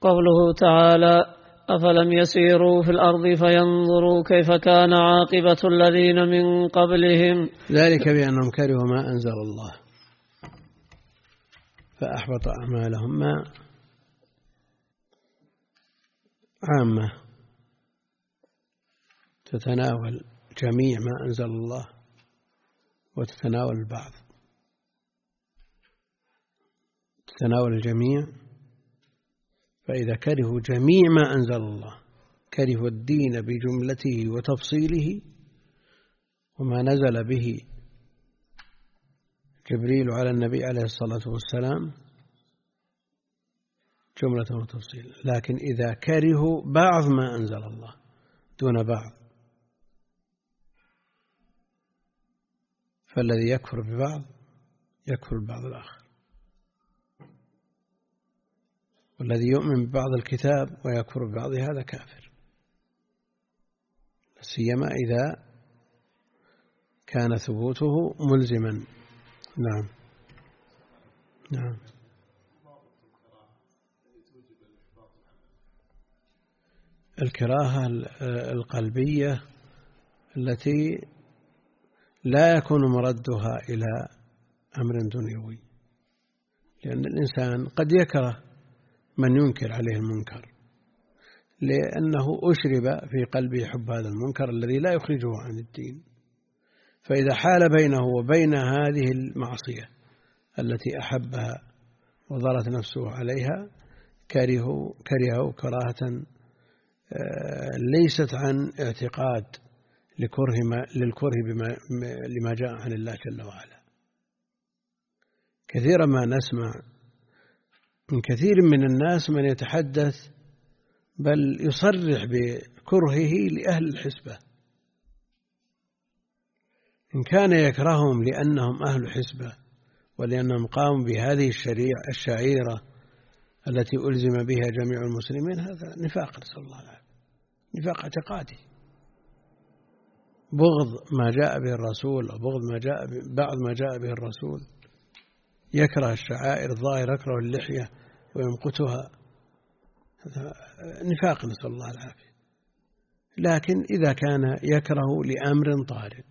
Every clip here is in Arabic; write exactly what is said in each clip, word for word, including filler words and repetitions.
قوله تعالى: أفلم يسيروا في الأرض فينظروا كيف كان عاقبة الذين من قبلهم ذلك بأنهم كرهوا ما أنزل الله فأحبط أعمالهم. ما عامة تتناول جميع ما أنزل الله وتتناول البعض، تتناول الجميع. فإذا كرهوا جميع ما أنزل الله، كرهوا الدين بجملته وتفصيله وما نزل به جبريل على النبي عليه الصلاة والسلام جملة وتفصيل. لكن إذا كرهوا بعض ما أنزل الله دون بعض، فالذي يكفر ببعض يكفر ببعض الآخر، والذي يؤمن ببعض الكتاب ويكفر ببعض هذا كافر، سيما إذا كان ثبوته ملزما. نعم نعم. الكراهة القلبية التي لا يكون مردها إلى أمر دنيوي، لأن الإنسان قد يكره من ينكر عليه المنكر لأنه أشرب في قلبه حب هذا المنكر الذي لا يخرجه عن الدين، فإذا حال بينه وبين هذه المعصية التي أحبها وضرت نفسه عليها كرهه كرهه كراهة ليست عن اعتقاد لكره ما للكره بما لما جاء عن الله جل وعلا. كثيرا ما نسمع من كثير من الناس من يتحدث بل يصرح بكرهه لأهل الحسبة، إن كان يكرههم لأنهم أهل حسبة ولأنهم قاموا بهذه الشريعة الشعيرة التي ألزم بها جميع المسلمين، هذا نفاق، نسأل الله العافية، نفاق اعتقادي، بغض ما جاء به الرسول أو بغض ما جاء بعض ما جاء به الرسول. يكره الشعائر الظاهرة، يكره اللحية ويمقتها، هذا نفاق، نسأل الله العافية. لكن إذا كان يكره لأمر طارئ،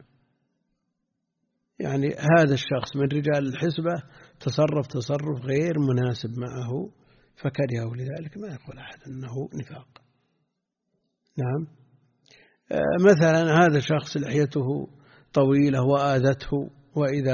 يعني هذا الشخص من رجال الحسبة تصرف تصرف غير مناسب معه فكرهه لذلك، ما يقول أحد أنه نفاق. نعم. مثلا هذا الشخص لحيته طويلة وآذته، وإذا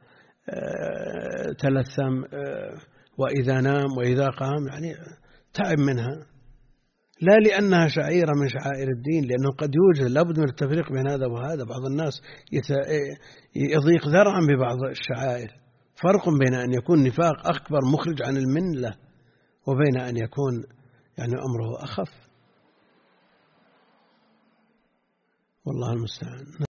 تلثم وإذا نام وإذا قام يعني تعب منها، لا لأنها شعيرة من شعائر الدين، لأنه قد يوجد لابد من التفريق بين هذا وهذا. بعض الناس يضيق ذرعا ببعض الشعائر، فرق بين أن يكون نفاق أكبر مخرج عن الملة وبين أن يكون يعني أمره أخف، والله المستعان.